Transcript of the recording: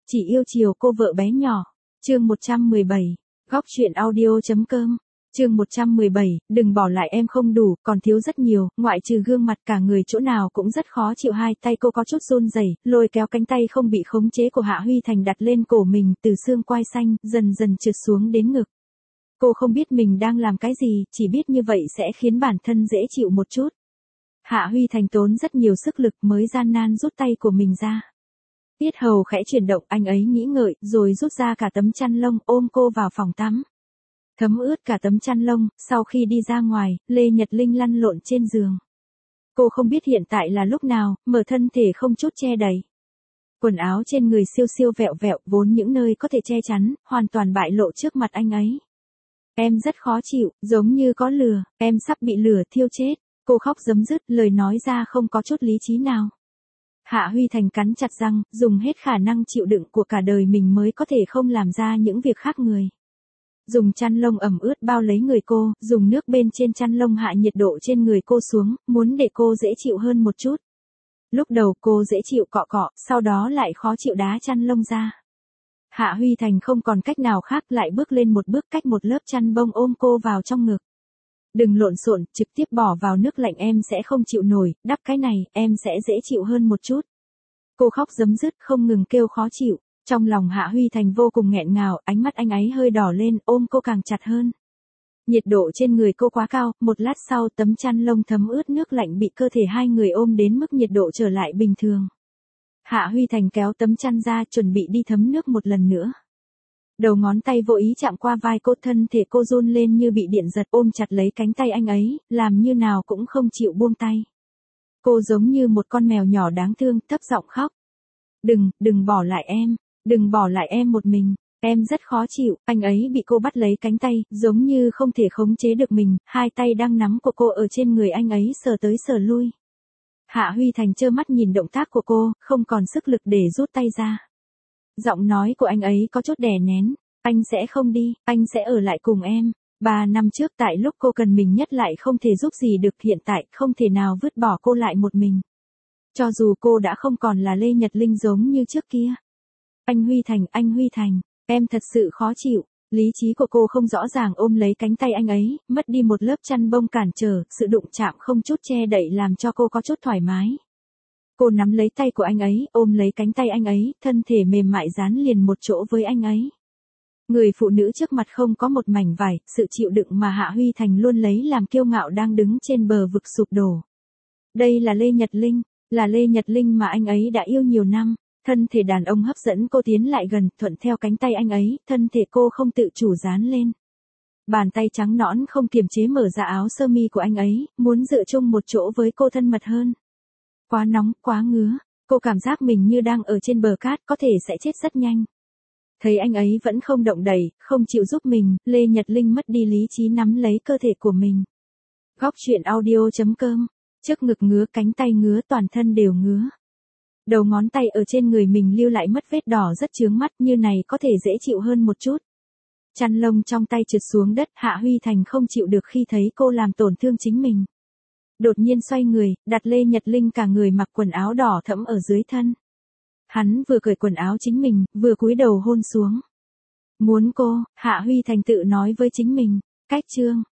Chỉ yêu chiều cô vợ bé nhỏ. Chương 117. Góc truyện audio.com. Chương 117, đừng bỏ lại em không đủ, còn thiếu rất nhiều, ngoại trừ gương mặt cả người chỗ nào cũng rất khó chịu. Hai tay cô có chút run rẩy, lôi kéo cánh tay không bị khống chế của Hạ Huy Thành đặt lên cổ mình, từ xương quai xanh, dần dần trượt xuống đến ngực. Cô không biết mình đang làm cái gì, chỉ biết như vậy sẽ khiến bản thân dễ chịu một chút. Hạ Huy Thành tốn rất nhiều sức lực mới gian nan rút tay của mình ra. Tiết hầu khẽ chuyển động, anh ấy nghĩ ngợi, rồi rút ra cả tấm chăn lông, ôm cô vào phòng tắm. Thấm ướt cả tấm chăn lông, sau khi đi ra ngoài, Lê Nhật Linh lăn lộn trên giường. Cô không biết hiện tại là lúc nào, mở thân thể không chút che đậy. Quần áo trên người siêu siêu vẹo vẹo, vốn những nơi có thể che chắn, hoàn toàn bại lộ trước mặt anh ấy. Em rất khó chịu, giống như có lửa, em sắp bị lửa thiêu chết. Cô khóc rấm rứt, lời nói ra không có chút lý trí nào. Hạ Huy Thành cắn chặt răng, dùng hết khả năng chịu đựng của cả đời mình mới có thể không làm ra những việc khác người. Dùng chăn lông ẩm ướt bao lấy người cô, dùng nước bên trên chăn lông hạ nhiệt độ trên người cô xuống, muốn để cô dễ chịu hơn một chút. Lúc đầu cô dễ chịu cọ cọ, sau đó lại khó chịu đá chăn lông ra. Hạ Huy Thành không còn cách nào khác, lại bước lên một bước cách một lớp chăn bông ôm cô vào trong ngực. Đừng lộn xộn, trực tiếp bỏ vào nước lạnh, em sẽ không chịu nổi, đắp cái này, em sẽ dễ chịu hơn một chút. Cô khóc rấm rứt, không ngừng kêu khó chịu. Trong lòng Hạ Huy Thành vô cùng nghẹn ngào, ánh mắt anh ấy hơi đỏ lên, ôm cô càng chặt hơn. Nhiệt độ trên người cô quá cao, một lát sau tấm chăn lông thấm ướt nước lạnh bị cơ thể hai người ôm đến mức nhiệt độ trở lại bình thường. Hạ Huy Thành kéo tấm chăn ra, chuẩn bị đi thấm nước một lần nữa. Đầu ngón tay vô ý chạm qua vai cô, thân thể cô run lên như bị điện giật, ôm chặt lấy cánh tay anh ấy, làm như nào cũng không chịu buông tay. Cô giống như một con mèo nhỏ đáng thương, thấp giọng khóc. Đừng bỏ lại em, đừng bỏ lại em một mình, em rất khó chịu. Anh ấy bị cô bắt lấy cánh tay, giống như không thể khống chế được mình, hai tay đang nắm của cô ở trên người anh ấy sờ tới sờ lui. Hạ Huy Thành trơ mắt nhìn động tác của cô, không còn sức lực để rút tay ra. Giọng nói của anh ấy có chút đè nén, anh sẽ không đi, anh sẽ ở lại cùng em. 3 năm trước tại lúc cô cần mình nhất lại không thể giúp gì được, hiện tại không thể nào vứt bỏ cô lại một mình. Cho dù cô đã không còn là Lê Nhật Linh giống như trước kia. Anh Huy Thành, em thật sự khó chịu. Lý trí của cô không rõ ràng ôm lấy cánh tay anh ấy, mất đi một lớp chăn bông cản trở, sự đụng chạm không chút che đậy làm cho cô có chút thoải mái. Cô nắm lấy tay của anh ấy, ôm lấy cánh tay anh ấy, thân thể mềm mại dán liền một chỗ với anh ấy. Người phụ nữ trước mặt không có một mảnh vải, sự chịu đựng mà Hạ Huy Thành luôn lấy làm kiêu ngạo đang đứng trên bờ vực sụp đổ. Đây là Lê Nhật Linh, là Lê Nhật Linh mà anh ấy đã yêu nhiều năm. Thân thể đàn ông hấp dẫn cô tiến lại gần, thuận theo cánh tay anh ấy, thân thể cô không tự chủ dán lên. Bàn tay trắng nõn không kiềm chế mở ra áo sơ mi của anh ấy, muốn dựa chung một chỗ với cô thân mật hơn. Quá nóng, quá ngứa, cô cảm giác mình như đang ở trên bờ cát, có thể sẽ chết rất nhanh. Thấy anh ấy vẫn không động đậy, không chịu giúp mình, Lê Nhật Linh mất đi lý trí nắm lấy cơ thể của mình. Góc truyện audio.com. Trước ngực ngứa, cánh tay ngứa, toàn thân đều ngứa. Đầu ngón tay ở trên người mình lưu lại mất vết đỏ rất chướng mắt, như này có thể dễ chịu hơn một chút. Chăn lông trong tay trượt xuống đất, Hạ Huy Thành không chịu được khi thấy cô làm tổn thương chính mình. Đột nhiên xoay người, đặt Lê Nhật Linh cả người mặc quần áo đỏ thẫm ở dưới thân. Hắn vừa cởi quần áo chính mình, vừa cúi đầu hôn xuống. Muốn cô, Hạ Huy Thành tự nói với chính mình. Cách chương.